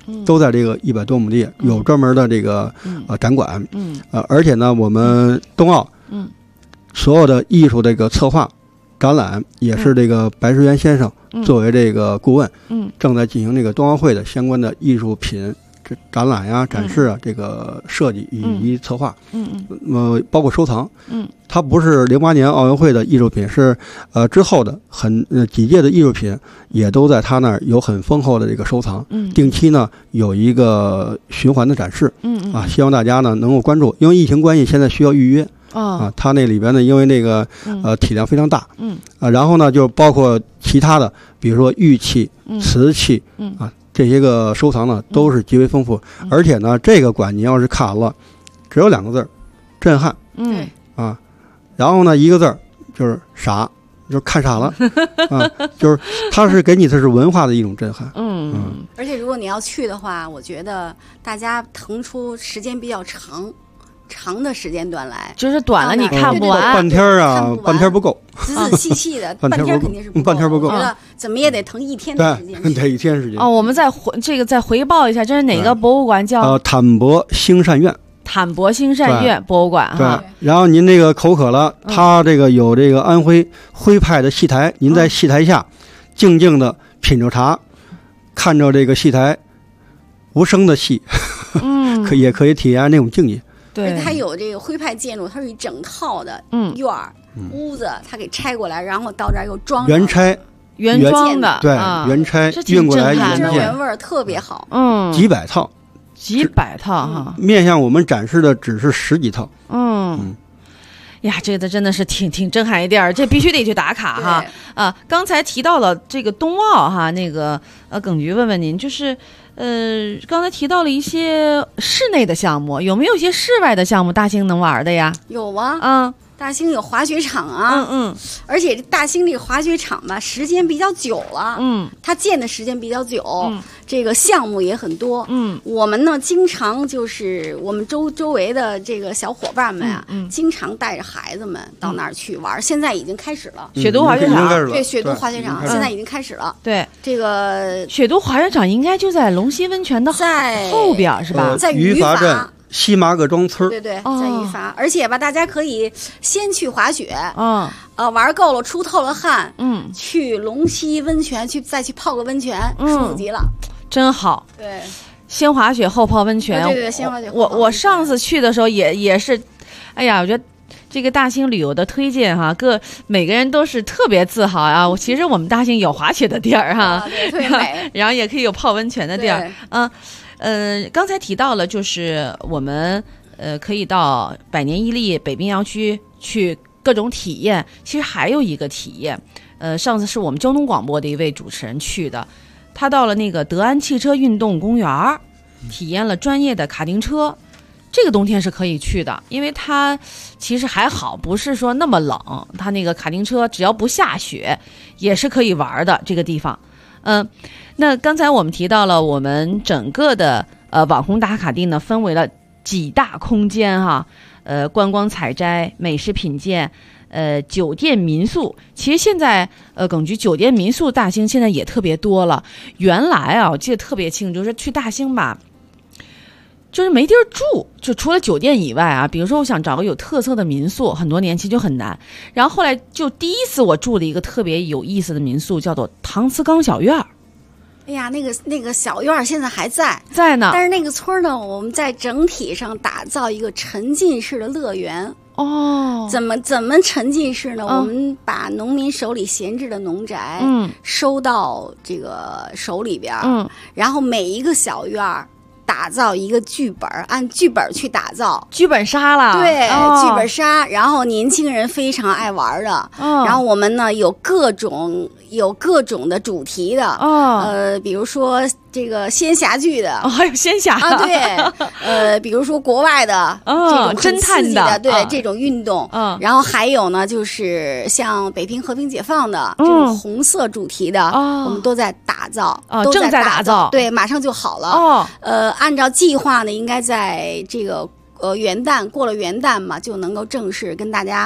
都在这个100多亩地，有专门的这个展馆，而且呢，我们冬奥所有的艺术这个策划展览也是这个白石原先生作为这个顾问，正在进行这个冬奥会的相关的艺术品这展览呀、展示啊，这个设计以及策划，包括收藏，它不是08年奥运会的艺术品，是之后的几届的艺术品也都在他那儿有很丰厚的这个收藏，定期呢有一个循环的展示，希望大家呢能够关注，因为疫情关系现在需要预约。它那里边呢，因为那个体量非常大，然后呢就包括其他的，比如说玉器、瓷器这些个收藏呢都是极为丰富，而且呢这个馆你要是看了，只有2个字儿，震撼，然后呢一个字儿就是傻，就是看傻了就是它是给你的是文化的一种震撼， 而且如果你要去的话，我觉得大家腾出时间比较长的时间段来， 就是短了你看不完， 半天啊，半天不够， 仔仔细细的，半天肯定是不够， 半天不够， 我觉得怎么也得腾1天的时间， 对，得1天时间。 我们再回报一下，这是哪个博物馆？叫坦博兴善院。 坦博兴善院博物馆哈。 然后您这个口渴了，它这个有这个安徽徽派的戏台，您在戏台下静静的品着茶，看着这个戏台无声的戏，也可以体验那种境界。 对，它有这个徽派建筑，它是一整套的院儿、屋子，它给拆过来，然后到这儿又装原拆原装的， 对，原拆运过来原汁原味，特别好。 几百套哈， 面向我们展示的只是10几套。 呀，这个真的是挺震撼一点儿，这必须得去打卡哈。刚才提到了这个冬奥哈，那个耿局问问您，就是刚才提到了一些室内的项目，有没有一些室外的项目大兴能玩的呀？ 有啊，大兴有滑雪场啊，而且大兴这个滑雪场吧，时间比较久了，它建的时间比较久，这个项目也很多，我们呢经常就是我们周围的这个小伙伴们啊，经常带着孩子们到那儿去玩，现在已经开始了。 雪都滑雪场， 对，雪都滑雪场现在已经开始了。 对， 这个雪都滑雪场应该就在龙溪温泉的后边是吧？ 在榆筏镇西马葛庄村， 对，在榆筏，而且吧，大家可以先去滑雪，玩够了，出透了汗，去龙溪温泉再去泡个温泉，舒服极了， 真好。 对， 先滑雪后泡温泉， 对，先滑雪。 我上次去的时候也是，哎呀，我觉得这个大兴旅游的推荐哈，每个人都是特别自豪啊。其实我们大兴有滑雪的地儿哈， 对，特别美， 然后也可以有泡温泉的地儿，刚才提到了，就是我们可以到百年伊利北冰洋区去各种体验。其实还有一个体验，上次是我们交通广播的一位主持人去的，他到了那个德安汽车运动公园，体验了专业的卡丁车。这个冬天是可以去的，因为它其实还好，不是说那么冷，它那个卡丁车只要不下雪也是可以玩的。这个地方那刚才我们提到了，我们整个的网红打卡地呢，分为了几大空间哈，观光采摘、美食品鉴，酒店民宿。其实现在耿局酒店民宿大兴现在也特别多了。原来我记得特别清楚，就是去大兴吧，就是没地儿住，就除了酒店以外比如说我想找个有特色的民宿，很多年前就很难。然后后来就第一次我住了一个特别有意思的民宿，叫做唐慈岗小院。 哎呀，那个小院现在还在呢， 但是那个村呢，我们在整体上打造一个沉浸式的乐园。怎么沉浸式呢？我们把农民手里闲置的农宅，收到这个手里边，然后每一个小院打造一个剧本，按剧本去打造， 剧本杀了。 对，剧本杀，然后年轻人非常爱玩的。然后我们呢有各种的主题的，比如说这个仙侠剧的， 还有仙侠的对，比如说国外的这种侦探的，对，这种运动，然后还有呢就是像北平和平解放的这种红色主题的，我们都在打造， 正在打造， 对，马上就好了。按照计划呢，应该在这个过了元旦嘛，就能够正式跟大家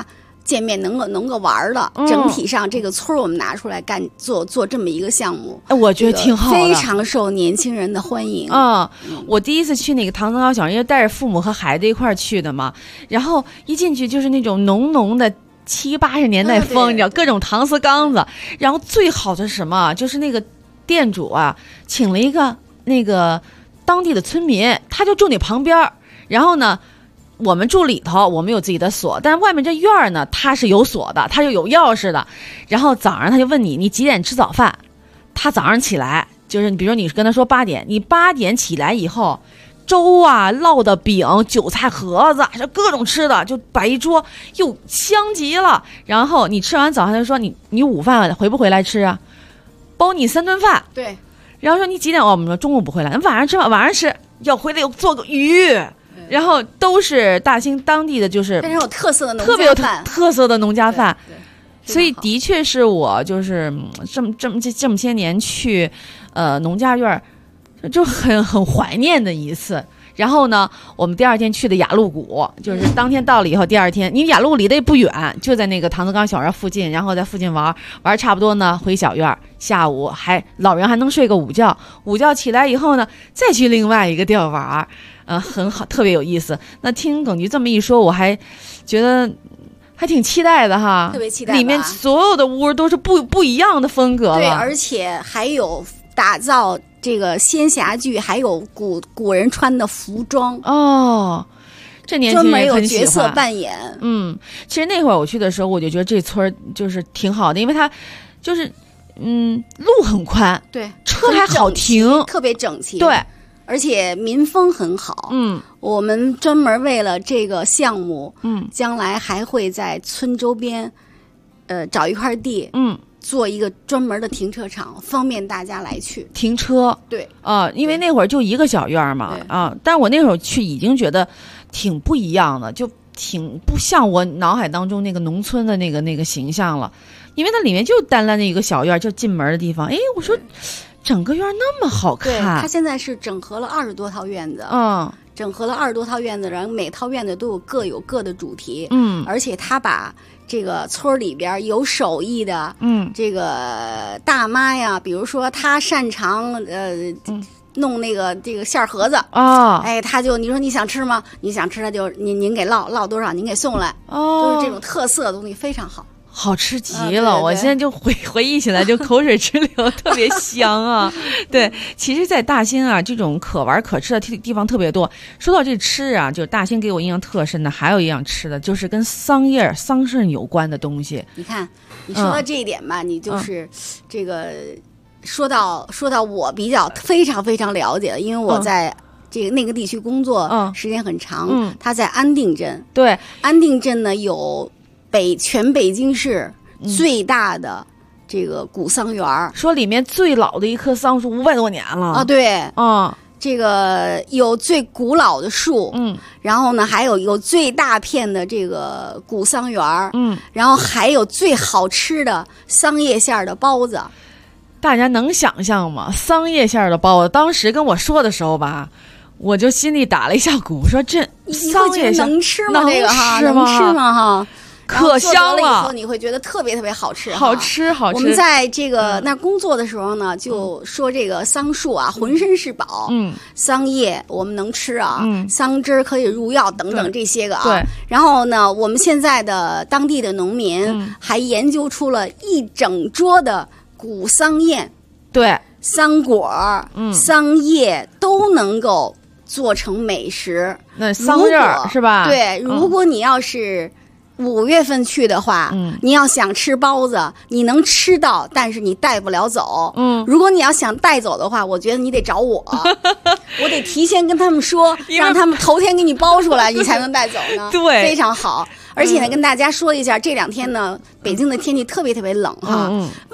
见面能够玩的，整体上这个村我们拿出来做这么一个项目， 我觉得挺好的， 非常受年轻人的欢迎。 我第一次去那个唐僧高小，因为带着父母和孩子一块儿去的嘛，然后一进去就是那种浓浓的70、80年代风，你知道各种搪瓷缸子，然后最好的是什么？就是那个店主啊，请了一个那个当地的村民，他就住你旁边，然后呢。我们住里头，我们有自己的锁，但是外面这院儿呢，它是有锁的，它就有钥匙的。然后早上他就问你几点吃早饭？他早上起来就是，比如说你跟他说8点，你8点起来以后，粥啊、烙的饼、韭菜盒子，就各种吃的，就摆一桌，又香极了。然后你吃完早饭，他就说你午饭回不回来吃啊？包你3顿饭。 对。 然后说你几点？我们说中午不回来，晚上吃吧，晚上吃要回来又做个鱼。然后都是大兴当地的，就是非常有特色的农家饭， 特别有特色的农家饭， 对， 所以的确是我就是这么些年去农家院就很怀念的一次。然后呢，我们第2天去的雅鹿谷，就是当天到了以后，第2天，因为雅鹿离得也不远，就在那个唐德刚小院附近，然后在附近玩差不多呢，回小院，下午老人还能睡个午觉起来以后呢，再去另外一个地儿玩，很好，特别有意思。那听耿局这么一说，我还觉得还挺期待的哈， 特别期待。 里面所有的屋都是不一样的风格了， 对，而且还有打造这个仙侠剧，还有古人穿的服装哦，这年轻人很喜欢专门有角色扮演。 其实那会儿我去的时候，我就觉得这村就是挺好的，因为它就是路很宽， 对， 车还好停， 特别整齐， 对， 而且民风很好。我们专门为了这个项目，将来还会在村周边找一块地，做一个专门的停车场，方便大家来去停车。 对因为那会儿就一个小院嘛但我那会儿去已经觉得挺不一样的，就挺不像我脑海当中那个农村的那个形象了，因为它里面就单单的一个小院，就进门的地方。我说整个院那么好看。 对，它现在是整合了20多套院子，整合了20多套院子，然后每套院子都各有各的主题，而且它把这个村里边有手艺的，这个大妈呀，比如说她擅长弄这个馅盒子他就你说你想吃吗？你想吃他就您给烙多少，您给送来，都是这种特色的东西，非常好。 好吃极了，我现在就回忆起来就口水直流，特别香啊！对，其实，在大兴啊，这种可玩可吃的地方特别多。说到这吃啊，就是大兴给我印象特深的，还有一样吃的，就是跟桑葚有关的东西。 你看，你说到这一点吧，你就是这个说到我比较非常非常了解的，因为我在那个地区工作时间很长。他在安定镇， 对， 安定镇呢有全北京市最大的这个古桑园， 说里面最老的一棵桑树500多年了啊！对，这个有最古老的树，然后呢还有最大片的这个古桑园，然后还有最好吃的桑叶馅的包子。 大家能想象吗？桑叶馅的包子，当时跟我说的时候吧，我就心里打了一下鼓，说这桑叶馅能吃吗？这个哈， 能吃吗？哈。 可香了， 以后你会觉得特别特别好吃， 好吃。 我们在这个那工作的时候呢，就说这个桑树啊，浑身是宝。桑叶我们能吃啊，桑汁可以入药等等这些个啊。 对。 然后呢，我们现在的当地的农民还研究出了一整桌的古桑叶， 对， 桑果、桑叶都能够做成美食。 那桑叶是吧？ 对，如果你要是5月份去的话，你要想吃包子，你能吃到，但是你带不了走。如果你要想带走的话，我觉得你得找我，我得提前跟他们说，让他们头天给你包出来，你才能带走呢。 对， 非常好。而且呢，跟大家说一下，这2天呢，北京的天气特别特别冷哈。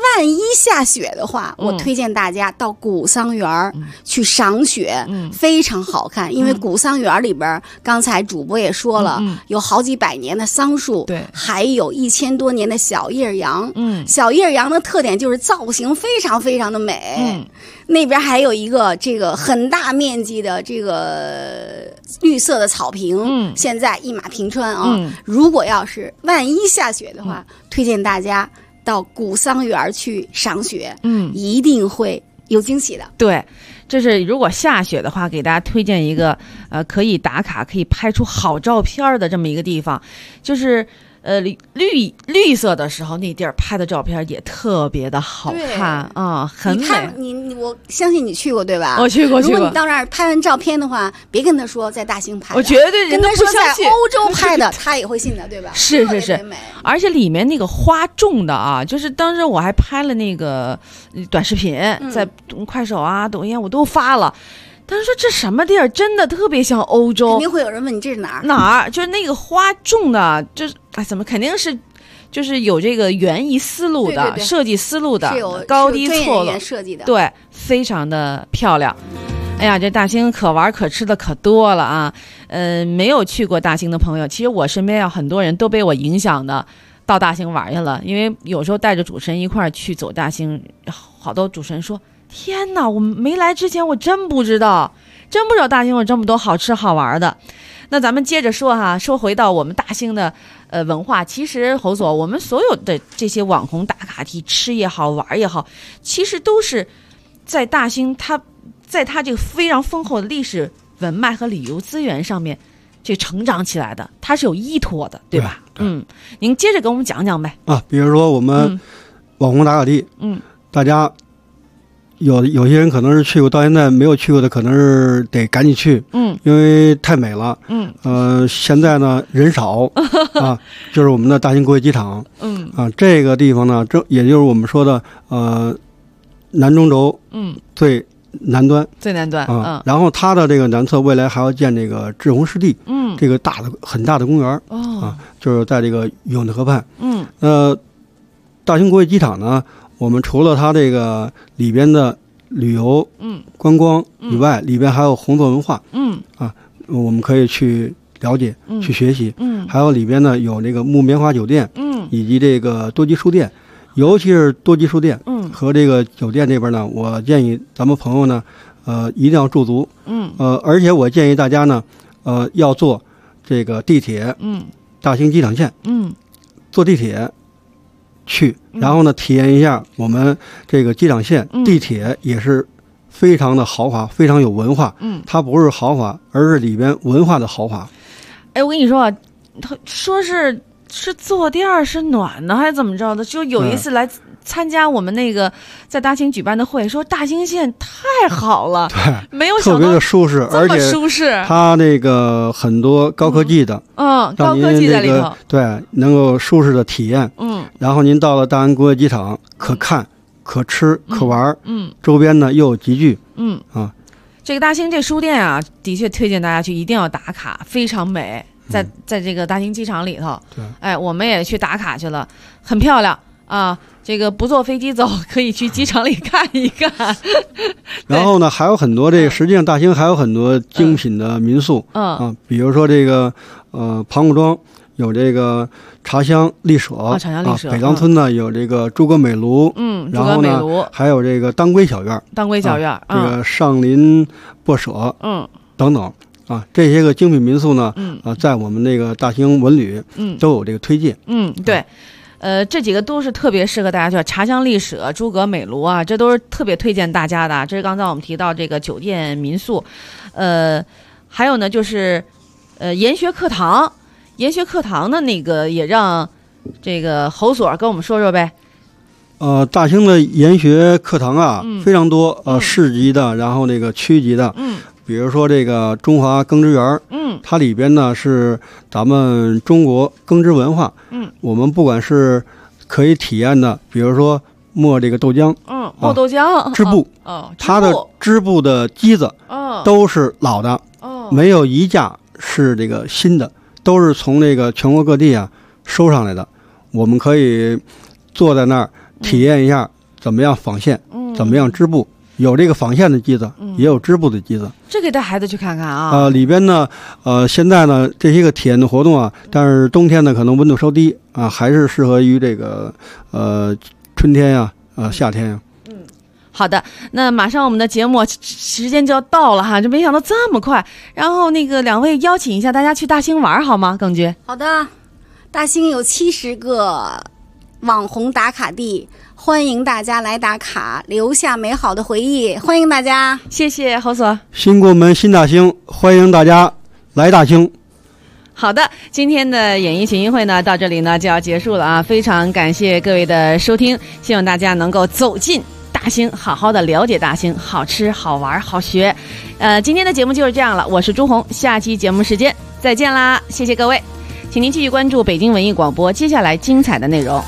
万一下雪的话，我推荐大家到古桑园去赏雪，非常好看。因为古桑园里边，刚才主播也说了，有好几百年的桑树， 对， 还有1000多年的小叶杨。小叶杨的特点就是造型非常非常的美。那边还有一个这个很大面积的这个绿色的草坪，现在一马平川啊。如果要是万一下雪的话，推荐大家到古桑园去赏雪，一定会有惊喜的。 对，这是如果下雪的话，给大家推荐一个可以打卡、可以拍出好照片的这么一个地方，就是绿色的时候，那地儿拍的照片也特别的好看啊，很美。 我相信你去过对吧？ 我去过。 如果你到那儿拍完照片的话，别跟他说在大兴拍的， 我绝对跟他说在欧洲拍的，他也会信的，对吧？ 是，而且里面那个花种的啊，就是当时我还拍了那个短视频，在快手啊、抖音我都发了。但是说这什么地儿，真的特别像欧洲。 肯定会有人问你这是哪儿？就是那个花种的，就是怎么肯定是，就是有这个园艺思路的， 对设计思路的， 是有高低错落设计的， 对，非常的漂亮。哎呀，这大兴可玩可吃的可多了啊！没有去过大兴的朋友，其实我身边有很多人都被我影响的到大兴玩去了，因为有时候带着主持人一块儿去走大兴，好多主持人说。天哪，我没来之前我真不知道大兴有这么多好吃好玩的。那咱们接着说哈，说回到我们大兴的文化，其实侯所，我们所有的这些网红打卡地，吃也好玩也好，其实都是在大兴在它这个非常丰厚的历史文脉和旅游资源上面这成长起来的，它是有依托的，对吧？您接着给我们讲讲呗。 比如说我们网红打卡地，大家有些人可能是去过，到现在没有去过的，可能是得赶紧去，因为太美了，现在呢人少啊，就是我们的大兴国际机场，这个地方呢，也就是我们说的南中轴，最南端啊，然后它的这个南侧未来还要建这个滞洪湿地，这个很大的公园啊，就是在这个永定河畔，大兴国际机场呢。我们除了它这个里边的旅游、观光以外，里边还有红色文化，我们可以去了解、去学习，还有里边呢有这个木棉花酒店，以及这个多吉书店，尤其是多吉书店，和这个酒店这边呢，我建议咱们朋友呢，一定要驻足，而且我建议大家呢，要坐这个地铁，大兴机场线，坐地铁。去，然后呢，体验一下我们这个机场线地铁也是非常的豪华，非常有文化。它不是豪华，而是里边文化的豪华。 哎，我跟你说啊，他说是坐垫是暖的还是怎么着的？就有一次来参加我们那个在大兴举办的会，说大兴线太好了， 对， 没有想到特别的舒适，而且舒适。 它那个很多高科技的， 高科技在里头， 对，能够舒适的体验。然后您到了大兴国际机场，可看、可吃、可玩，周边呢又有集聚， 这个大兴这书店啊，的确推荐大家去，一定要打卡，非常美，在这个大兴机场里头，哎，我们也去打卡去了，很漂亮啊。这个不坐飞机走，可以去机场里看一看。 然后呢，还有很多这个，实际上大兴还有很多精品的民宿，比如说这个庞古庄有这个茶香丽舍，北岗村呢有这个诸葛美庐，然后呢还有这个当归小院，这个上林薄舍，等等啊，这些个精品民宿呢，在我们那个大兴文旅，都有这个推荐， 对。这几个都是特别适合大家去，茶香丽舍、诸葛美庐啊，这都是特别推荐大家的。这是刚才我们提到这个酒店民宿，还有呢就是研学课堂的那个也让这个侯所跟我们说说呗。 大兴的研学课堂啊，非常多，市级的，然后那个区级的，比如说这个中华耕织园，它里边呢是咱们中国耕织文化，我们不管是可以体验的，比如说磨这个豆浆， 磨豆浆， 织布，它的织布的机子，都是老的，没有一架是这个新的，都是从这个全国各地啊收上来的，我们可以坐在那儿体验一下怎么样纺线，怎么样织布。有这个纺线的机子，也有织布的机子。 这给带孩子去看看啊。 里边呢，现在呢这些个体验的活动啊，但是冬天呢可能温度稍低啊，还是适合于这个春天呀，夏天呀。 好的，那马上我们的节目时间就要到了哈，就没想到这么快。然后那个两位邀请一下大家去大兴玩好吗？耿觉。 好的，大兴有70个网红打卡地。欢迎大家来打卡，留下美好的回忆。欢迎大家， 谢谢侯所。 新国门新大兴，欢迎大家来大兴。 好的，今天的演艺群英会呢，到这里呢就要结束了啊！非常感谢各位的收听，希望大家能够走进大兴，好好的了解大兴，好吃好玩好学。今天的节目就是这样了，我是朱红，下期节目时间再见啦！谢谢各位，请您继续关注北京文艺广播接下来精彩的内容。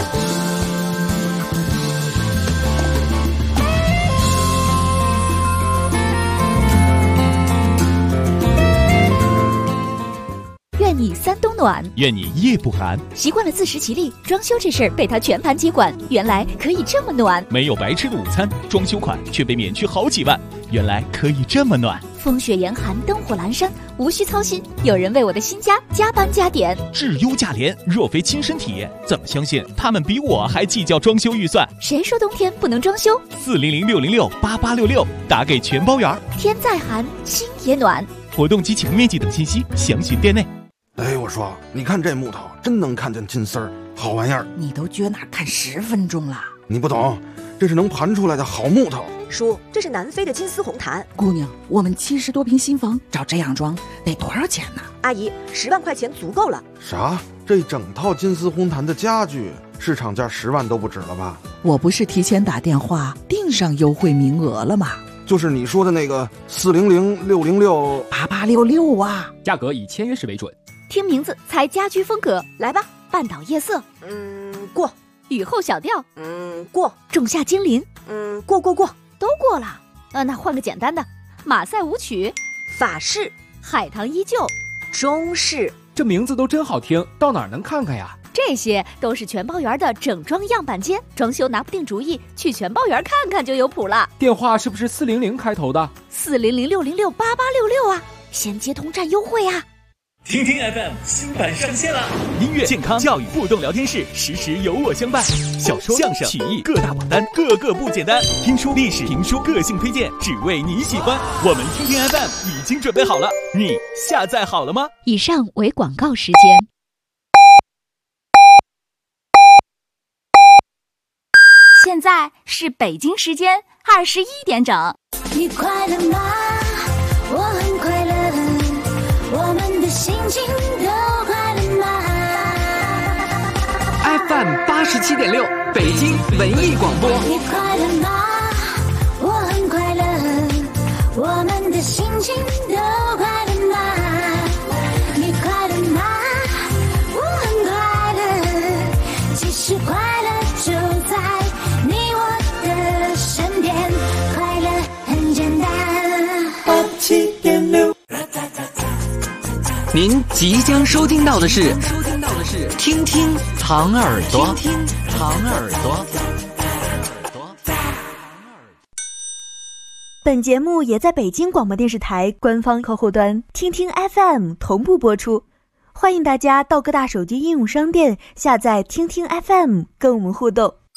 愿你3冬暖， 愿你夜不寒。 习惯了自食其力，装修这事儿被他全盘接管，原来可以这么暖。 没有白吃的午餐，装修款却被免去好几万，原来可以这么暖。 风雪严寒，灯火阑珊，无需操心，有人为我的新家加班加点。 质优价廉，若非亲身体验，怎么相信他们比我还计较装修预算？ 谁说冬天不能装修 ？400-606-8866，打给全包圆。 天再寒，心也暖。 活动及请面积等信息详询店内。 哎，我说，你看这木头真能看见金丝儿，好玩意儿。 你都撅那看10分钟了， 你不懂，这是能盘出来的好木头。 叔，这是南非的金丝红檀。 姑娘，我们70多平新房，照这样装得多少钱呢？ 阿姨，10万块钱足够了。 啥？这整套金丝红檀的家具，市场价10万都不止了吧？ 我不是提前打电话订上优惠名额了吗？ 就是你说的那个 400-606-8866啊， 价格以签约时为准。 听名字猜家居风格，来吧，半岛夜色， 过； 雨后小调， 过； 仲夏精灵， 过， 都过了。那换个简单的，马赛舞曲， 法式， 海棠依旧， 中式。 这名字都真好听，到哪儿能看看呀？ 这些都是全包园的整装样板间，装修拿不定主意，去全包园看看就有谱了。 电话是不是400开头的 ？400-606-8866啊，先接通占优惠啊！ 听听 FM 新版上线了，音乐、健康、教育、互动聊天室，时时有我相伴。小说、相声、曲艺各大榜单，个个不简单。听书、历史、评书，个性推荐，只为你喜欢。我们听听 FM 已经准备好了，你下载好了吗？ 以上为广告时间。现在是北京时间21点整。 你快乐吗？我很快乐。我们的心情都快乐吗 ？FM 87.6，北京文艺广播。 你快乐吗？我很快乐。我们的心情都快乐吗？你快乐吗？我很快乐。其实快乐就在你我的身边，快乐很简单。87.6。 您即将收听到的是听听糖耳朵，听听糖耳朵。 本节目也在北京广播电视台官方客户端听听 FM 同步播出，欢迎大家到各大手机应用商店下载听听 FM 跟我们互动。